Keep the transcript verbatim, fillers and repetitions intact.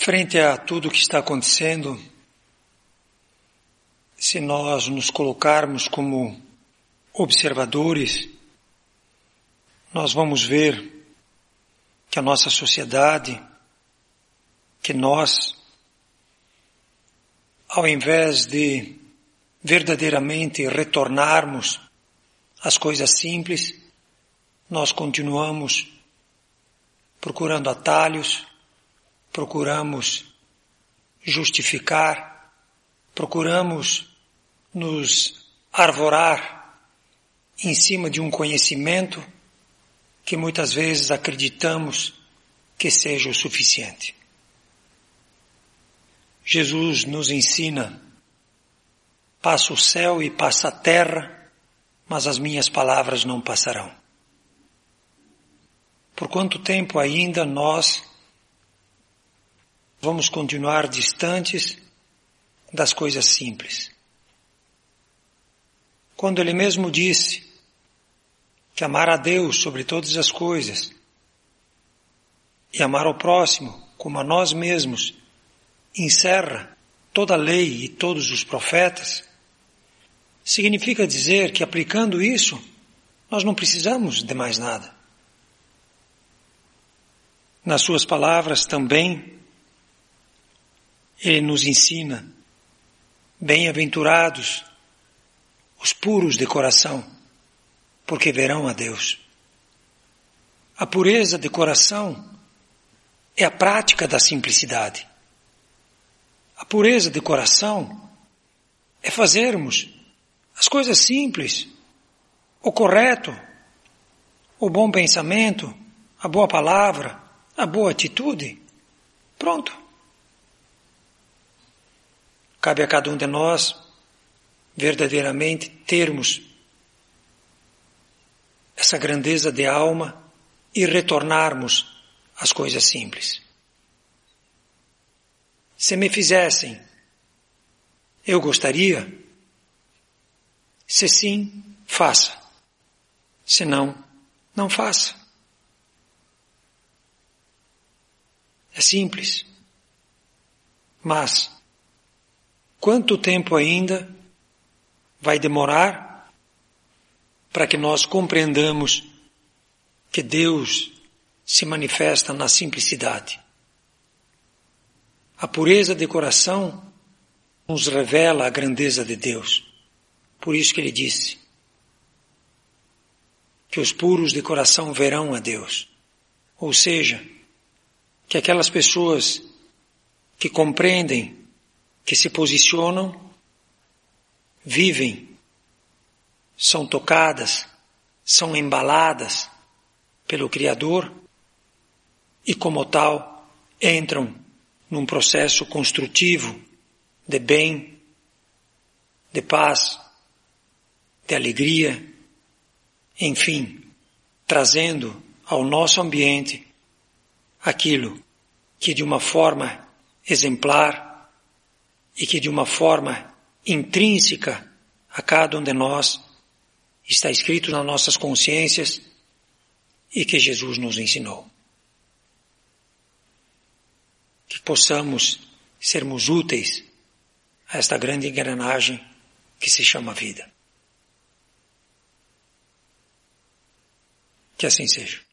Frente a tudo o que está acontecendo, se nós nos colocarmos como observadores, nós vamos ver que a nossa sociedade, que nós, ao invés de verdadeiramente retornarmos às coisas simples, nós continuamos procurando atalhos, procuramos justificar, procuramos nos arvorar em cima de um conhecimento que muitas vezes acreditamos que seja o suficiente. Jesus nos ensina: passa o céu e passa a terra, mas as minhas palavras não passarão. Por quanto tempo ainda nós vamos continuar distantes das coisas simples? Quando ele mesmo disse que amar a Deus sobre todas as coisas e amar ao próximo como a nós mesmos encerra toda a lei e todos os profetas, significa dizer que aplicando isso, nós não precisamos de mais nada. Nas suas palavras também, ele nos ensina: bem-aventurados os puros de coração, porque verão a Deus. A pureza de coração é a prática da simplicidade. A pureza de coração é fazermos as coisas simples, o correto, o bom pensamento, a boa palavra, a boa atitude. Pronto. Cabe a cada um de nós verdadeiramente termos essa grandeza de alma e retornarmos às coisas simples. Se me fizessem, eu gostaria. Se sim, faça. Se não, não faça. É simples. Mas quanto tempo ainda vai demorar para que nós compreendamos que Deus se manifesta na simplicidade? A pureza de coração nos revela a grandeza de Deus. Por isso que ele disse que os puros de coração verão a Deus. Ou seja, que aquelas pessoas que compreendem, que se posicionam, vivem, são tocadas, são embaladas pelo Criador e, como tal, entram num processo construtivo de bem, de paz, de alegria, enfim, trazendo ao nosso ambiente aquilo que de uma forma exemplar e que de uma forma intrínseca a cada um de nós está escrito nas nossas consciências e que Jesus nos ensinou. Que possamos sermos úteis a esta grande engrenagem que se chama vida. Que assim seja.